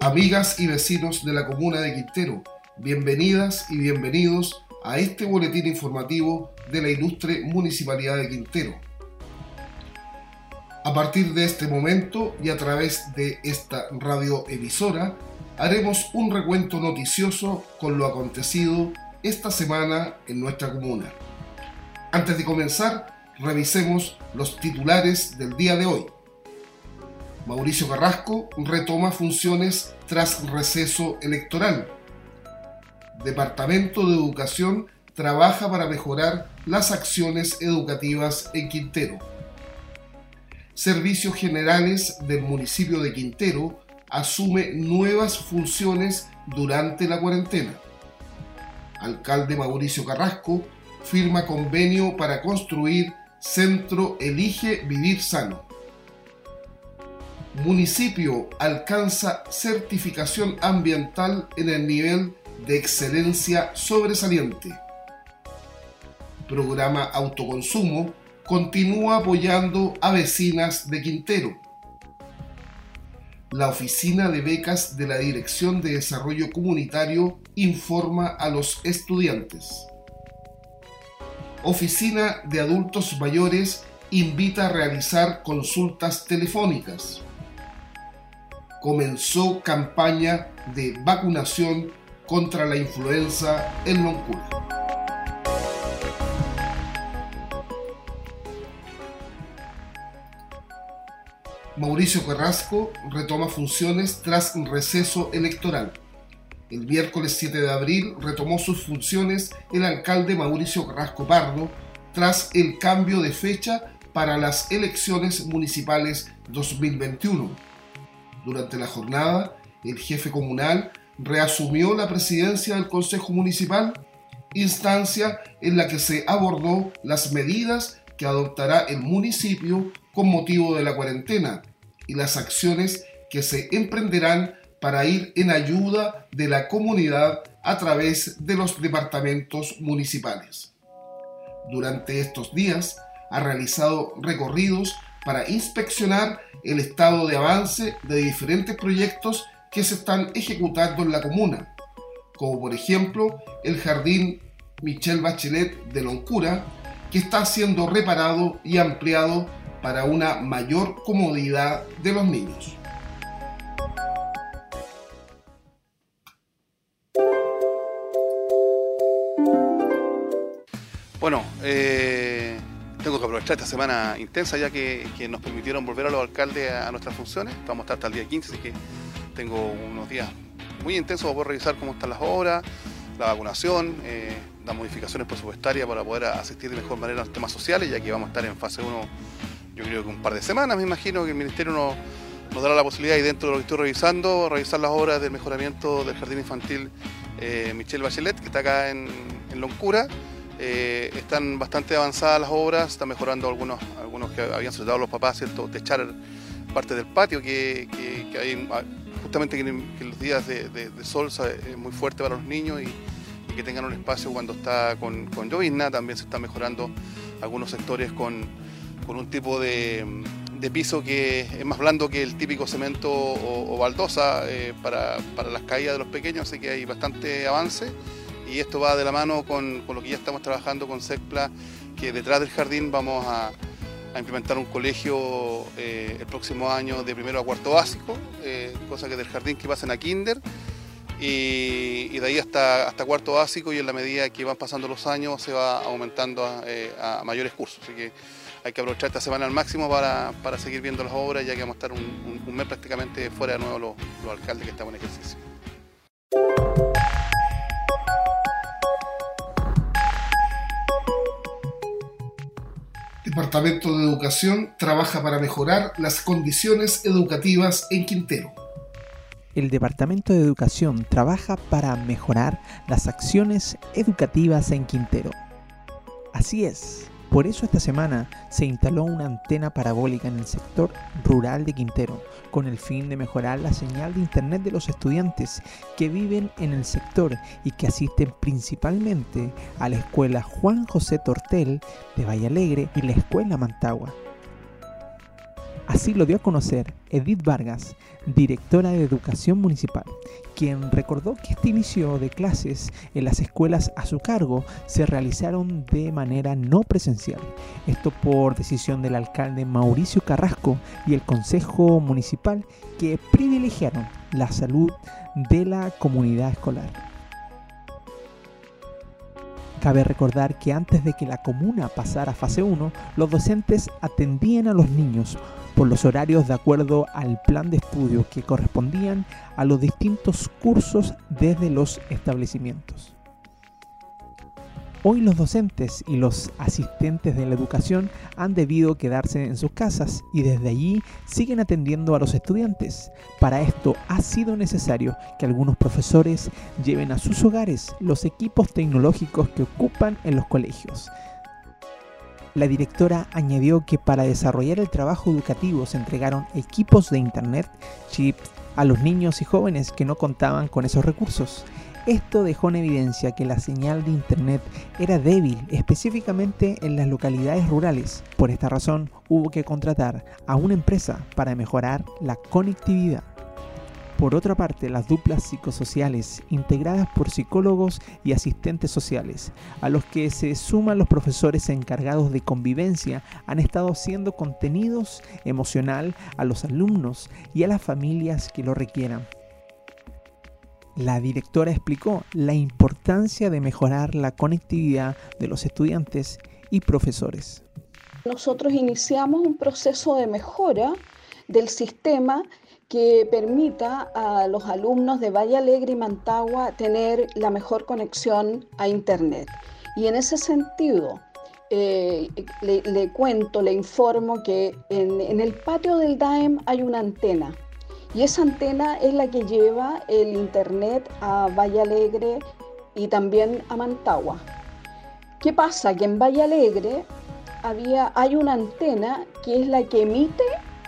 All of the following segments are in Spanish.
Amigas y vecinos de la comuna de Quintero, bienvenidas y bienvenidos a este boletín informativo de la Ilustre Municipalidad de Quintero. A partir de este momento y a través de esta radioemisora, haremos un recuento noticioso con lo acontecido esta semana en nuestra comuna. Antes de comenzar, revisemos los titulares del día de hoy. Mauricio Carrasco retoma funciones tras receso electoral. Departamento de Educación trabaja para mejorar las acciones educativas en Quintero. Servicios Generales del municipio de Quintero asume nuevas funciones durante la cuarentena. Alcalde Mauricio Carrasco firma convenio para construir Centro Elige Vivir Sano. Municipio alcanza certificación ambiental en el nivel de excelencia sobresaliente. Programa Autoconsumo continúa apoyando a vecinas de Quintero. La Oficina de Becas de la Dirección de Desarrollo Comunitario informa a los estudiantes. Oficina de Adultos Mayores invita a realizar consultas telefónicas. Comenzó campaña de vacunación contra la influenza en Loncura. Mauricio Carrasco retoma funciones tras un receso electoral. El miércoles 7 de abril retomó sus funciones el alcalde Mauricio Carrasco Pardo tras el cambio de fecha para las elecciones municipales 2021. Durante la jornada, el jefe comunal reasumió la presidencia del Consejo Municipal, instancia en la que se abordó las medidas que adoptará el municipio con motivo de la cuarentena y las acciones que se emprenderán para ir en ayuda de la comunidad a través de los departamentos municipales. Durante estos días ha realizado recorridos para inspeccionar el estado de avance de diferentes proyectos que se están ejecutando en la comuna, como por ejemplo el Jardín Michelle Bachelet de Loncura, que está siendo reparado y ampliado para una mayor comodidad de los niños. Bueno, tengo que aprovechar esta semana intensa ya que nos permitieron volver a los alcaldes a nuestras funciones. Vamos a estar hasta el día 15, así que tengo unos días muy intensos para poder revisar cómo están las obras, la vacunación, las modificaciones presupuestarias para poder asistir de mejor manera a los temas sociales, ya que vamos a estar en fase 1, yo creo que un par de semanas. Me imagino que el Ministerio nos dará la posibilidad, y dentro de lo que estoy revisando, revisar las obras del mejoramiento del Jardín Infantil Michelle Bachelet, que está acá en Loncura. Están bastante avanzadas las obras, están mejorando algunos que habían solicitado los papás, ¿cierto? Techar parte del patio que hay, justamente que en los días de sol es muy fuerte para los niños y que tengan un espacio cuando está con llovizna. También se están mejorando algunos sectores con un tipo de piso que es más blando que el típico cemento o baldosa para las caídas de los pequeños, así que hay bastante avance. Y esto va de la mano con lo que ya estamos trabajando con SECPLA, que detrás del jardín vamos a implementar un colegio el próximo año de primero a cuarto básico, cosa que del jardín que pasen a kinder y de ahí hasta cuarto básico, y en la medida que van pasando los años se va aumentando a mayores cursos. Así que hay que aprovechar esta semana al máximo para seguir viendo las obras, ya que vamos a estar un mes prácticamente fuera de nuevo los alcaldes que estamos en ejercicio. Departamento de Educación trabaja para mejorar las condiciones educativas en Quintero. El Departamento de Educación trabaja para mejorar las acciones educativas en Quintero. Así es, por eso esta semana se instaló una antena parabólica en el sector rural de Quintero, con el fin de mejorar la señal de internet de los estudiantes que viven en el sector y que asisten principalmente a la escuela Juan José Tortel de Valle Alegre y la escuela Mantagua. Así lo dio a conocer Edith Vargas, directora de Educación Municipal, quien recordó que este inicio de clases en las escuelas a su cargo se realizaron de manera no presencial. Esto por decisión del alcalde Mauricio Carrasco y el Consejo Municipal, que privilegiaron la salud de la comunidad escolar. Cabe recordar que antes de que la comuna pasara a fase 1, los docentes atendían a los niños por los horarios de acuerdo al plan de estudio que correspondían a los distintos cursos desde los establecimientos. Hoy los docentes y los asistentes de la educación han debido quedarse en sus casas y desde allí siguen atendiendo a los estudiantes. Para esto ha sido necesario que algunos profesores lleven a sus hogares los equipos tecnológicos que ocupan en los colegios. La directora añadió que para desarrollar el trabajo educativo se entregaron equipos de internet, chips, a los niños y jóvenes que no contaban con esos recursos. Esto dejó en evidencia que la señal de internet era débil, específicamente en las localidades rurales. Por esta razón, hubo que contratar a una empresa para mejorar la conectividad. Por otra parte, las duplas psicosociales, integradas por psicólogos y asistentes sociales, a los que se suman los profesores encargados de convivencia, han estado haciendo contenidos emocional a los alumnos y a las familias que lo requieran. La directora explicó la importancia de mejorar la conectividad de los estudiantes y profesores. Nosotros iniciamos un proceso de mejora del sistema que permita a los alumnos de Valle Alegre y Mantagua tener la mejor conexión a Internet. Y en ese sentido, le informo que en el patio del DAEM hay una antena. Y esa antena es la que lleva el internet a Valle Alegre y también a Mantagua. ¿Qué pasa? Que en Valle Alegre hay una antena que es la que emite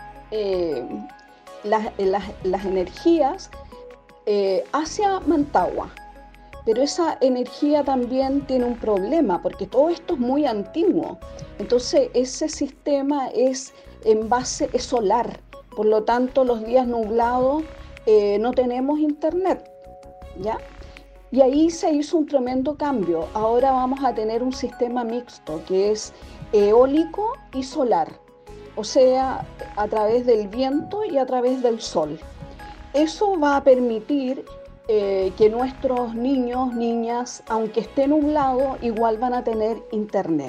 las energías hacia Mantagua. Pero esa energía también tiene un problema porque todo esto es muy antiguo. Entonces ese sistema es solar. Por lo tanto, los días nublados no tenemos internet, ¿ya? Y ahí se hizo un tremendo cambio. Ahora vamos a tener un sistema mixto que es eólico y solar, o sea, a través del viento y a través del sol. Eso va a permitir que nuestros niños, niñas, aunque esté nublado, igual van a tener internet.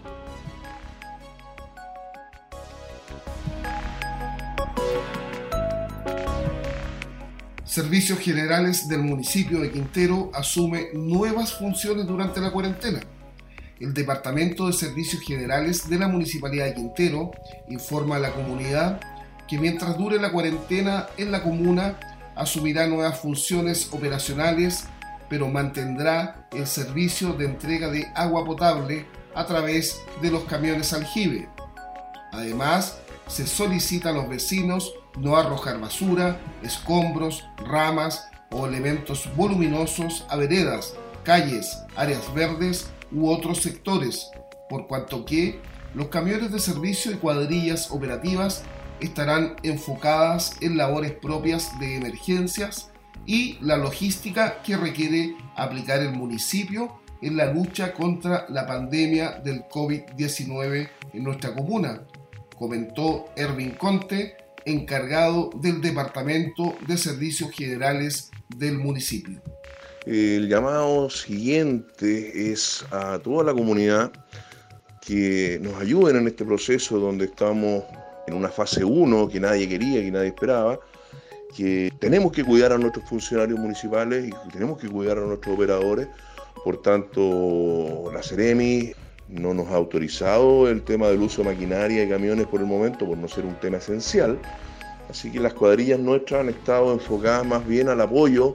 Servicios Generales del municipio de Quintero asume nuevas funciones durante la cuarentena. El Departamento de Servicios Generales de la Municipalidad de Quintero informa a la comunidad que mientras dure la cuarentena en la comuna asumirá nuevas funciones operacionales, pero mantendrá el servicio de entrega de agua potable a través de los camiones aljibe. Además, se solicita a los vecinos no arrojar basura, escombros, ramas o elementos voluminosos a veredas, calles, áreas verdes u otros sectores, por cuanto que los camiones de servicio y cuadrillas operativas estarán enfocadas en labores propias de emergencias y la logística que requiere aplicar el municipio en la lucha contra la pandemia del COVID-19 en nuestra comuna, comentó Erwin Conte, encargado del Departamento de Servicios Generales del municipio. El llamado siguiente es a toda la comunidad que nos ayuden en este proceso donde estamos en una fase 1 que nadie quería, que nadie esperaba, que tenemos que cuidar a nuestros funcionarios municipales y que tenemos que cuidar a nuestros operadores. Por tanto, la Seremi no nos ha autorizado el tema del uso de maquinaria y camiones por el momento, por no ser un tema esencial. Así que las cuadrillas nuestras han estado enfocadas más bien al apoyo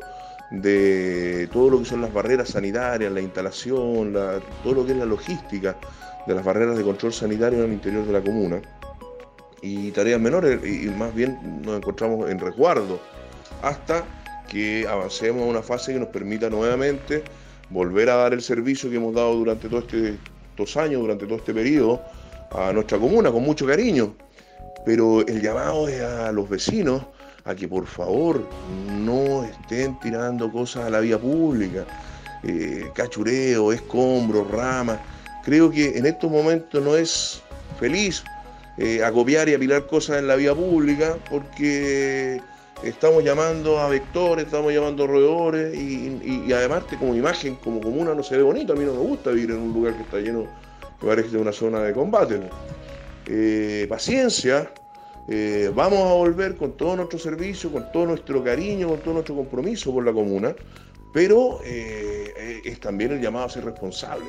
de todo lo que son las barreras sanitarias, la instalación, todo lo que es la logística de las barreras de control sanitario en el interior de la comuna. Y tareas menores, y más bien nos encontramos en resguardo hasta que avancemos a una fase que nos permita nuevamente volver a dar el servicio que hemos dado durante todos estos años, durante todo este periodo, a nuestra comuna con mucho cariño. pero el llamado es a los vecinos a que por favor no estén tirando cosas a la vía pública, cachureo, escombros, ramas. Creo que en estos momentos no es feliz acopiar y apilar cosas en la vía pública, porque estamos llamando a vectores, estamos llamando a roedores y además como imagen, como comuna, no se ve bonito. A mí no me gusta vivir en un lugar que está lleno, que parece una zona de combate, ¿no? Paciencia, vamos a volver con todo nuestro servicio, con todo nuestro cariño, con todo nuestro compromiso por la comuna, pero es también el llamado a ser responsable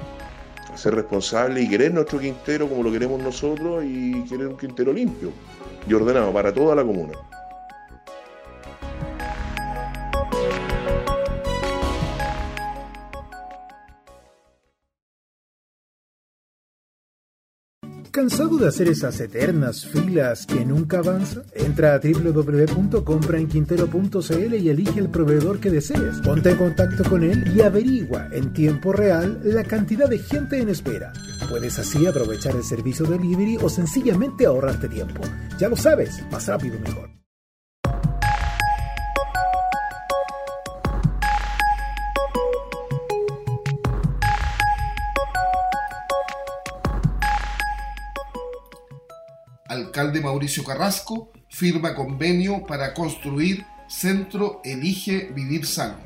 y querer nuestro Quintero como lo queremos nosotros, y querer un Quintero limpio y ordenado para toda la comuna. ¿Cansado de hacer esas eternas filas que nunca avanza? Entra a www.compraenquintero.cl y elige el proveedor que desees. Ponte en contacto con él y averigua en tiempo real la cantidad de gente en espera. Puedes así aprovechar el servicio delivery o sencillamente ahorrarte tiempo. Ya lo sabes, más rápido mejor. Alcalde Mauricio Carrasco firma convenio para construir Centro Elige Vivir Sano.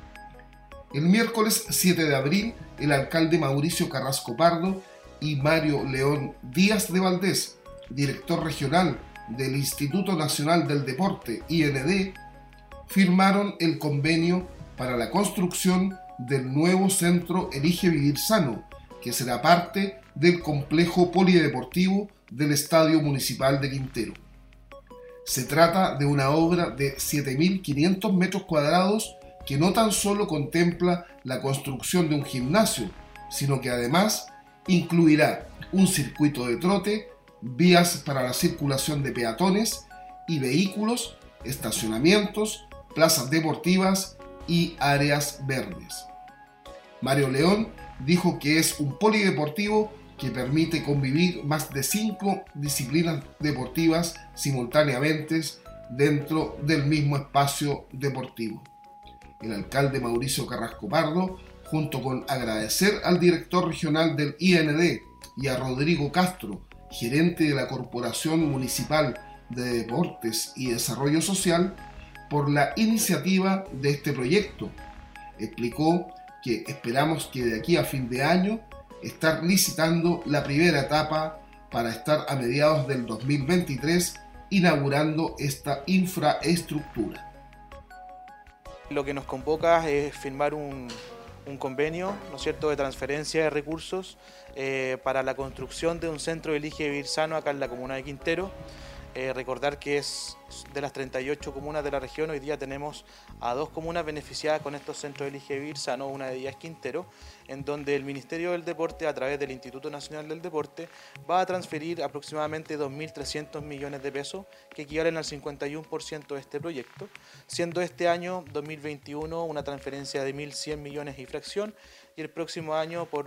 El miércoles 7 de abril, el alcalde Mauricio Carrasco Pardo y Mario León Díaz de Valdés, director regional del Instituto Nacional del Deporte, IND, firmaron el convenio para la construcción del nuevo Centro Elige Vivir Sano, que será parte del complejo polideportivo del Estadio Municipal de Quintero. Se trata de una obra de 7.500 metros cuadrados que no tan solo contempla la construcción de un gimnasio, sino que además incluirá un circuito de trote, vías para la circulación de peatones y vehículos, estacionamientos, plazas deportivas y áreas verdes. Mario León dijo que es un polideportivo que permite convivir más de 5 disciplinas deportivas simultáneamente dentro del mismo espacio deportivo. El alcalde Mauricio Carrasco Pardo, junto con agradecer al director regional del IND y a Rodrigo Castro, gerente de la Corporación Municipal de Deportes y Desarrollo Social, por la iniciativa de este proyecto. Explicó que esperamos que de aquí a fin de año estar licitando la primera etapa para estar a mediados del 2023 inaugurando esta infraestructura. Lo que nos convoca es firmar un convenio, ¿no es cierto?, de transferencia de recursos para la construcción de un centro de Elige Vivir Sano acá en la comuna de Quintero. Recordar que es de las 38 comunas de la región, hoy día tenemos a 2 comunas beneficiadas con estos centros de Elige Vivir Sano, una de ellas es Quintero, en donde el Ministerio del Deporte, a través del Instituto Nacional del Deporte, va a transferir aproximadamente 2.300 millones de pesos, que equivalen al 51% de este proyecto, siendo este año 2021 una transferencia de 1.100 millones y fracción, y el próximo año por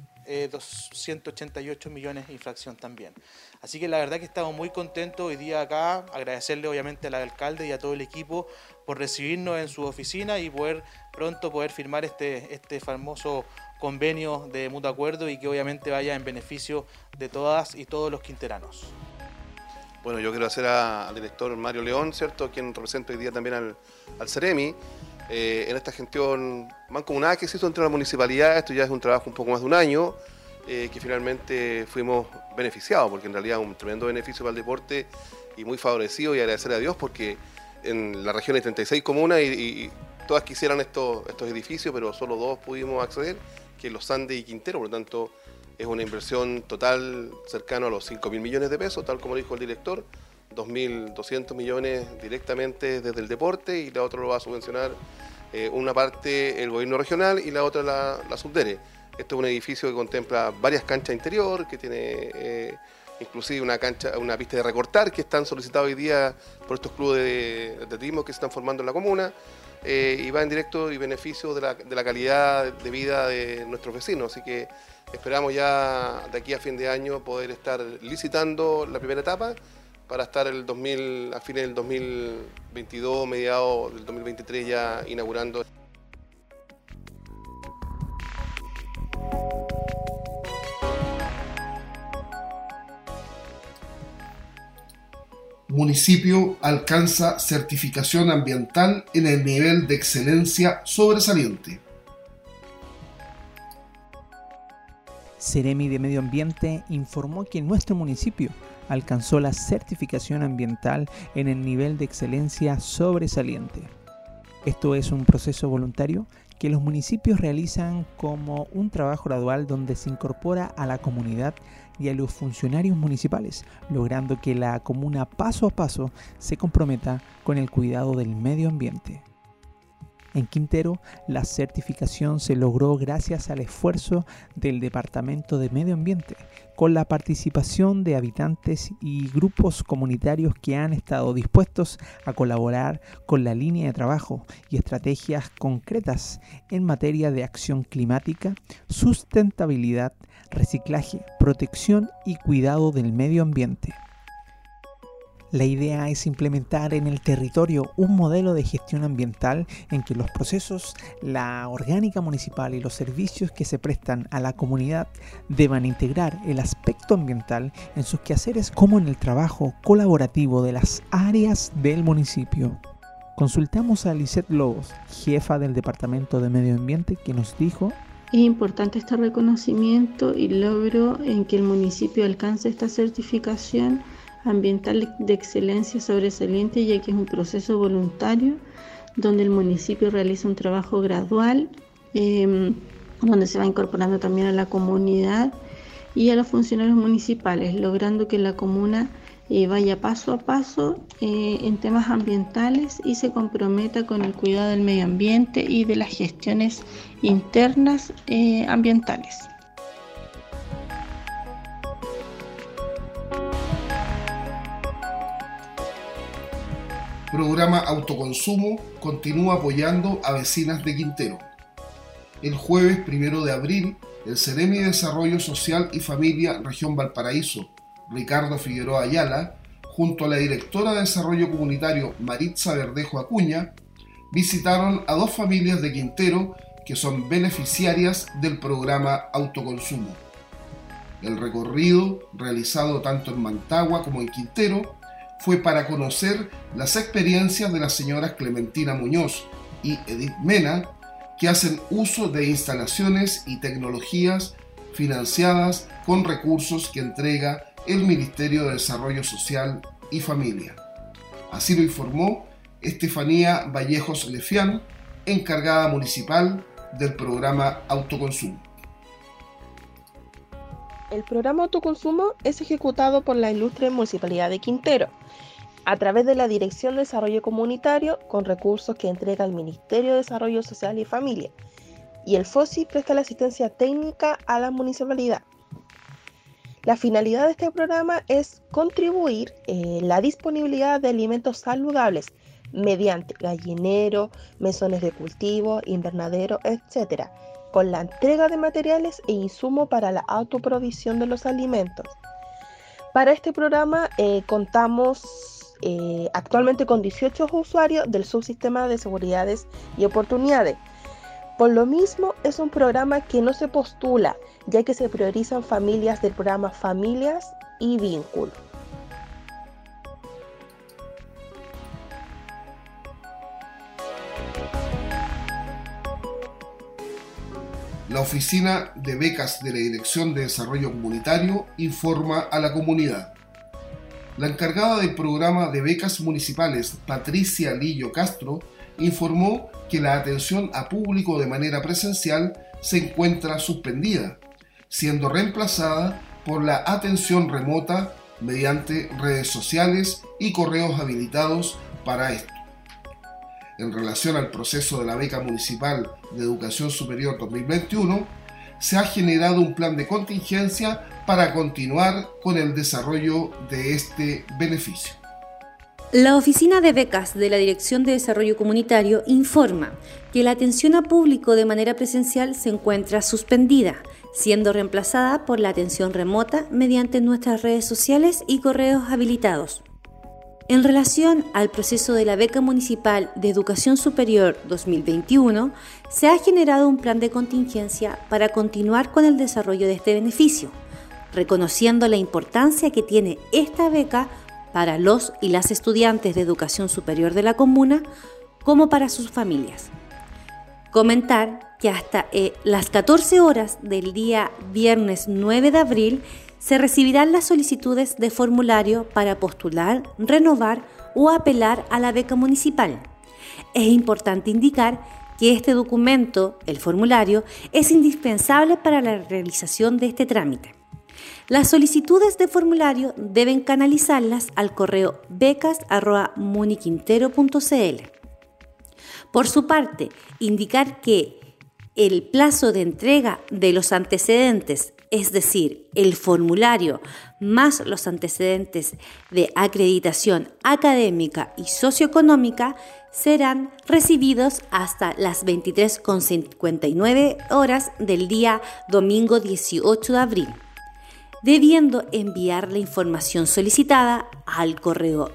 1.288 millones y fracción también. Así que la verdad que estamos muy contentos hoy día acá, agradecerle obviamente al alcalde y a todo el equipo por recibirnos en su oficina y pronto poder firmar este famoso convenio de mutuo acuerdo y que obviamente vaya en beneficio de todas y todos los quinteranos. Bueno, yo quiero hacer al director Mario León, ¿cierto?, quien representa hoy día también al Ceremi, en esta gestión mancomunada que se hizo entre la municipalidad. Esto ya es un trabajo un poco más de un año, que finalmente fuimos beneficiados, porque en realidad es un tremendo beneficio para el deporte y muy favorecido, y agradecer a Dios porque en la región hay 36 comunas y todas quisieran estos edificios, pero solo 2 pudimos acceder, que es Los Andes y Quintero. Por lo tanto, es una inversión total cercana a los 5.000 millones de pesos, tal como dijo el director, 2.200 millones directamente desde el deporte, y la otra lo va a subvencionar una parte el gobierno regional y la otra la Subdere. Esto es un edificio que contempla varias canchas interior, que tiene inclusive una pista de recortar que están solicitados hoy día por estos clubes de atletismo que se están formando en la comuna, y va en directo y beneficio de la calidad de vida de nuestros vecinos. Así que esperamos ya de aquí a fin de año poder estar licitando la primera etapa para estar a fines del 2022, mediados del 2023 ya inaugurando. Municipio alcanza certificación ambiental en el nivel de excelencia sobresaliente. Ceremi de Medio Ambiente informó que nuestro municipio alcanzó la certificación ambiental en el nivel de excelencia sobresaliente. Esto es un proceso voluntario que los municipios realizan como un trabajo gradual donde se incorpora a la comunidad y a los funcionarios municipales, logrando que la comuna paso a paso se comprometa con el cuidado del medio ambiente. En Quintero, la certificación se logró gracias al esfuerzo del Departamento de Medio Ambiente, con la participación de habitantes y grupos comunitarios que han estado dispuestos a colaborar con la línea de trabajo y estrategias concretas en materia de acción climática, sustentabilidad, reciclaje, protección y cuidado del medio ambiente. La idea es implementar en el territorio un modelo de gestión ambiental en que los procesos, la orgánica municipal y los servicios que se prestan a la comunidad deban integrar el aspecto ambiental en sus quehaceres como en el trabajo colaborativo de las áreas del municipio. Consultamos a Lisette Lobos, jefa del Departamento de Medio Ambiente, que nos dijo: es importante este reconocimiento y logro en que el municipio alcance esta certificación ambiental de excelencia sobresaliente, ya que es un proceso voluntario donde el municipio realiza un trabajo gradual, donde se va incorporando también a la comunidad y a los funcionarios municipales, logrando que la comuna vaya paso a paso en temas ambientales y se comprometa con el cuidado del medio ambiente y de las gestiones internas ambientales. Programa Autoconsumo continúa apoyando a vecinas de Quintero. El jueves 1 de abril, el Ceremi de Desarrollo Social y Familia Región Valparaíso, Ricardo Figueroa Ayala, junto a la directora de Desarrollo Comunitario Maritza Verdejo Acuña, visitaron a 2 familias de Quintero que son beneficiarias del programa Autoconsumo. El recorrido, realizado tanto en Mantagua como en Quintero, fue para conocer las experiencias de las señoras Clementina Muñoz y Edith Mena, que hacen uso de instalaciones y tecnologías financiadas con recursos que entrega el Ministerio de Desarrollo Social y Familia. Así lo informó Estefanía Vallejos Lefián, encargada municipal del programa Autoconsumo. El programa Autoconsumo es ejecutado por la ilustre Municipalidad de Quintero, a través de la Dirección de Desarrollo Comunitario, con recursos que entrega el Ministerio de Desarrollo Social y Familia, y el FOSI presta la asistencia técnica a la municipalidad. La finalidad de este programa es contribuir la disponibilidad de alimentos saludables mediante gallinero, mesones de cultivo, invernadero, etc., con la entrega de materiales e insumos para la autoprovisión de los alimentos. Para este programa contamos actualmente con 18 usuarios del subsistema de seguridades y oportunidades. Por lo mismo, es un programa que no se postula, ya que se priorizan familias del programa Familias y Vínculo. La Oficina de Becas de la Dirección de Desarrollo Comunitario informa a la comunidad. La encargada del programa de becas municipales, Patricia Lillo Castro, informó que la atención a público de manera presencial se encuentra suspendida, siendo reemplazada por la atención remota mediante redes sociales y correos habilitados para esto. En relación al proceso de la beca municipal de Educación Superior 2021, se ha generado un plan de contingencia para continuar con el desarrollo de este beneficio. La Oficina de Becas de la Dirección de Desarrollo Comunitario informa que la atención a público de manera presencial se encuentra suspendida, siendo reemplazada por la atención remota mediante nuestras redes sociales y correos habilitados. En relación al proceso de la Beca Municipal de Educación Superior 2021, se ha generado un plan de contingencia para continuar con el desarrollo de este beneficio, reconociendo la importancia que tiene esta beca para los y las estudiantes de educación superior de la comuna, como para sus familias. Comentar que hasta las 14 horas del día viernes 9 de abril se recibirán las solicitudes de formulario para postular, renovar o apelar a la beca municipal. Es importante indicar que este documento, el formulario, es indispensable para la realización de este trámite. Las solicitudes de formulario deben canalizarlas al correo becas@muniquintero.cl. Por su parte, indicar que el plazo de entrega de los antecedentes, es decir, el formulario más los antecedentes de acreditación académica y socioeconómica, serán recibidos hasta las 23:59 horas del día domingo 18 de abril, debiendo enviar la información solicitada al correo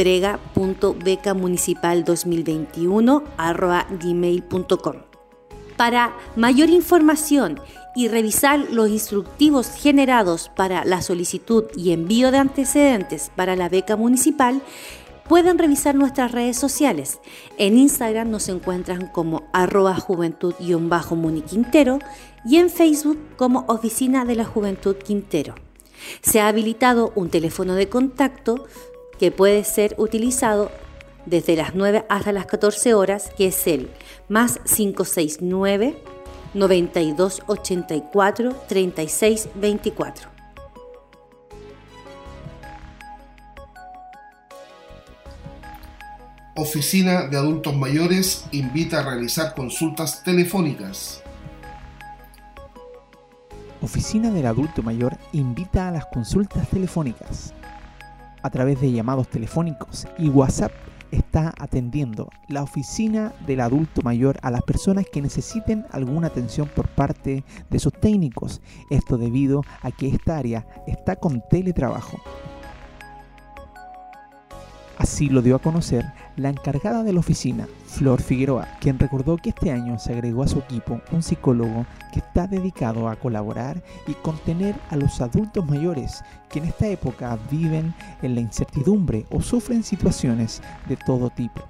entrega.becamunicipal2021@gmail.com. Para mayor información y revisar los instructivos generados para la solicitud y envío de antecedentes para la beca municipal, pueden revisar nuestras redes sociales. En Instagram nos encuentran como @juventud_muniquintero y en Facebook como Oficina de la Juventud Quintero. Se ha habilitado un teléfono de contacto que puede ser utilizado desde las 9 hasta las 14 horas, que es el +569 9284 3624. Oficina de Adultos Mayores invita a realizar consultas telefónicas. Oficina del Adulto Mayor invita a las consultas telefónicas. A través de llamados telefónicos y WhatsApp está atendiendo la Oficina del Adulto Mayor a las personas que necesiten alguna atención por parte de sus técnicos. Esto debido a que esta área está con teletrabajo. Así lo dio a conocer la encargada de la oficina, Flor Figueroa, quien recordó que este año se agregó a su equipo un psicólogo que está dedicado a colaborar y contener a los adultos mayores que en esta época viven en la incertidumbre o sufren situaciones de todo tipo.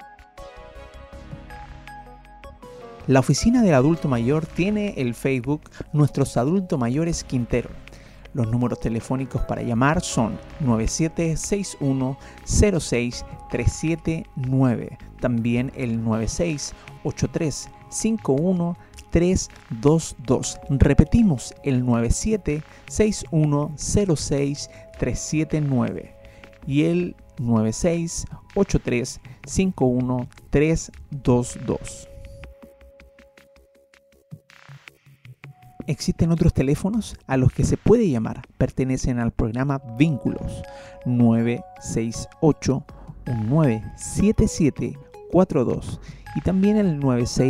La Oficina del Adulto Mayor tiene el Facebook Nuestros Adultos Mayores Quintero. Los números telefónicos para llamar son 9761-06-379, también el 9683-51-322. Repetimos, el 9761-06-379 y el 9683-51-322. Existen otros teléfonos a los que se puede llamar. Pertenecen al programa Vínculos 968-197742 y también el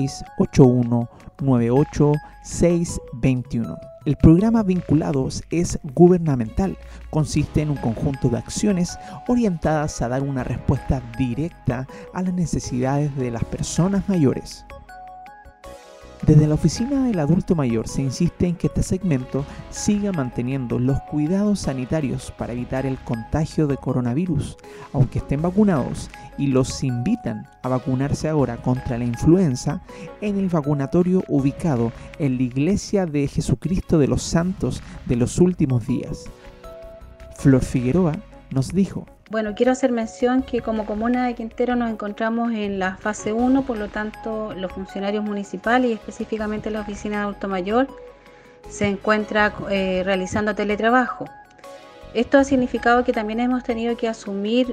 9681-98621. El programa Vinculados es gubernamental. Consiste en un conjunto de acciones orientadas a dar una respuesta directa a las necesidades de las personas mayores. Desde la Oficina del Adulto Mayor se insiste en que este segmento siga manteniendo los cuidados sanitarios para evitar el contagio de coronavirus, aunque estén vacunados, y los invitan a vacunarse ahora contra la influenza en el vacunatorio ubicado en la Iglesia de Jesucristo de los Santos de los Últimos Días. Flor Figueroa nos dijo: Bueno, quiero hacer mención que como comuna de Quintero nos encontramos en la fase 1, por lo tanto los funcionarios municipales y específicamente la Oficina de Adulto Mayor se encuentra realizando teletrabajo. Esto ha significado que también hemos tenido que asumir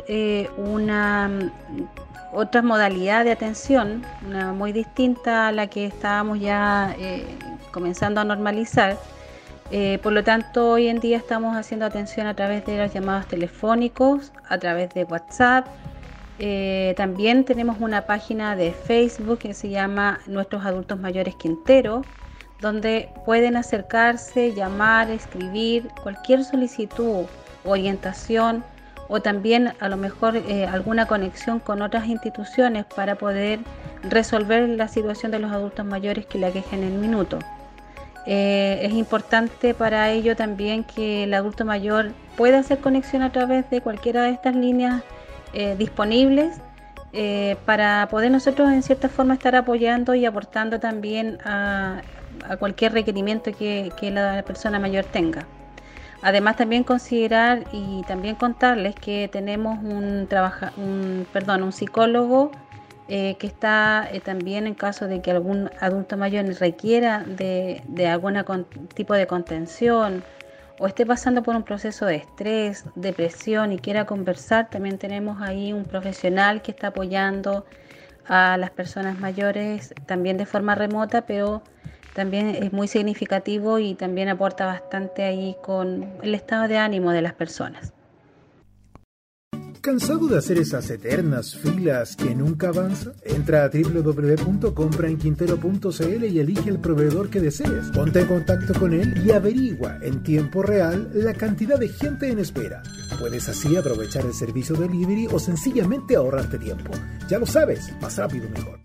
otra modalidad de atención, una muy distinta a la que estábamos ya comenzando a normalizar. Por lo tanto, hoy en día estamos haciendo atención a través de los llamados telefónicos, a través de WhatsApp. También tenemos una página de Facebook que se llama Nuestros Adultos Mayores Quintero, donde pueden acercarse, llamar, escribir cualquier solicitud, orientación o también a lo mejor alguna conexión con otras instituciones para poder resolver la situación de los adultos mayores que le aquejan en el minuto. Es importante para ello también que el adulto mayor pueda hacer conexión a través de cualquiera de estas líneas disponibles para poder nosotros en cierta forma estar apoyando y aportando también a cualquier requerimiento que la persona mayor tenga. Además también considerar y también contarles que tenemos un psicólogo que está también en caso de que algún adulto mayor requiera de algún tipo de contención o esté pasando por un proceso de estrés, depresión y quiera conversar, también tenemos ahí un profesional que está apoyando a las personas mayores también de forma remota, pero también es muy significativo y también aporta bastante ahí con el estado de ánimo de las personas. ¿Cansado de hacer esas eternas filas que nunca avanzan? Entra a www.compraenquintero.cl y elige el proveedor que desees. Ponte en contacto con él y averigua en tiempo real la cantidad de gente en espera. Puedes así aprovechar el servicio delivery o sencillamente ahorrarte tiempo. Ya lo sabes, más rápido mejor.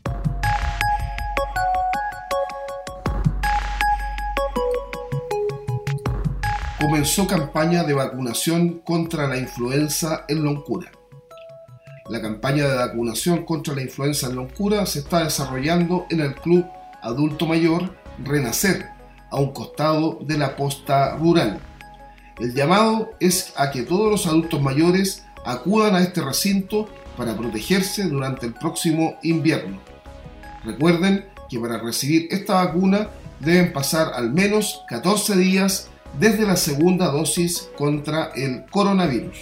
Comenzó campaña de vacunación contra la influenza en Loncura. La campaña de vacunación contra la influenza en Loncura se está desarrollando en el Club Adulto Mayor Renacer, a un costado de la posta rural. El llamado es a que todos los adultos mayores acudan a este recinto para protegerse durante el próximo invierno. Recuerden que para recibir esta vacuna deben pasar al menos 14 días desde la segunda dosis contra el coronavirus.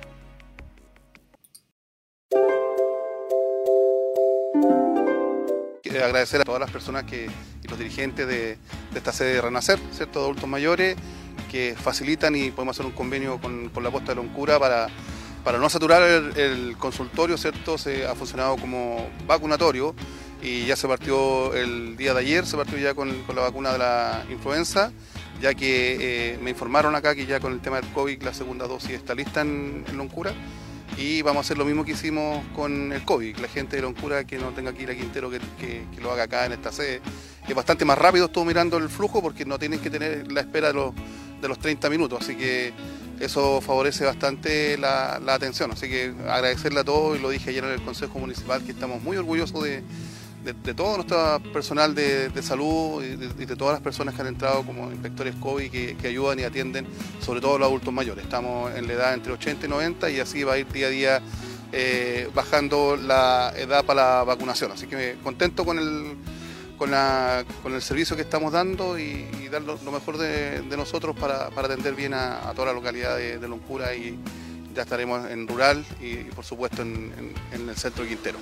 Agradecer a todas las personas y los dirigentes de esta sede de Renacer, ¿cierto? Adultos mayores que facilitan y podemos hacer un convenio con la posta de Loncura para no saturar el consultorio, ¿cierto? Ha funcionado como vacunatorio y ya se partió el día de ayer, se partió ya con la vacuna de la influenza, ya que me informaron acá que ya con el tema del COVID la segunda dosis está lista en Loncura y vamos a hacer lo mismo que hicimos con el COVID. La gente de Loncura que no tenga que ir a Quintero que lo haga acá en esta sede. Es bastante más rápido, estuvo mirando el flujo porque no tienen que tener la espera de los 30 minutos, así que eso favorece bastante la atención. Así que agradecerle a todos, y lo dije ayer en el Consejo Municipal, que estamos muy orgullosos de todo nuestro personal de salud y de todas las personas que han entrado como inspectores COVID que ayudan y atienden, sobre todo a los adultos mayores. Estamos en la edad entre 80 y 90 y así va a ir día a día bajando la edad para la vacunación. Así que contento con el servicio que estamos dando y dar lo mejor de nosotros para atender bien a toda la localidad de Loncura, y ya estaremos en rural y por supuesto en el centro de Quintero.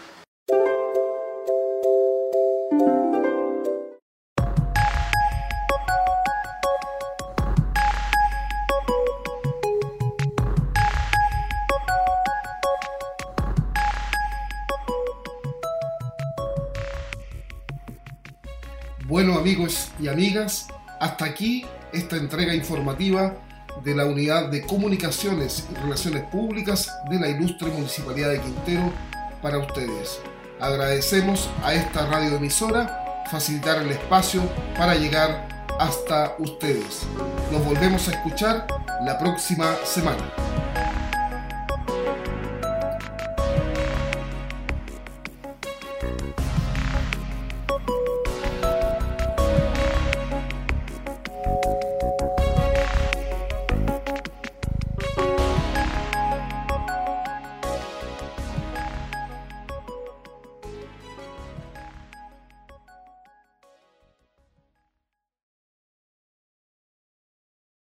Bueno, amigos y amigas, hasta aquí esta entrega informativa de la Unidad de Comunicaciones y Relaciones Públicas de la ilustre Municipalidad de Quintero para ustedes. Agradecemos a esta radioemisora facilitar el espacio para llegar hasta ustedes. Nos volvemos a escuchar la próxima semana.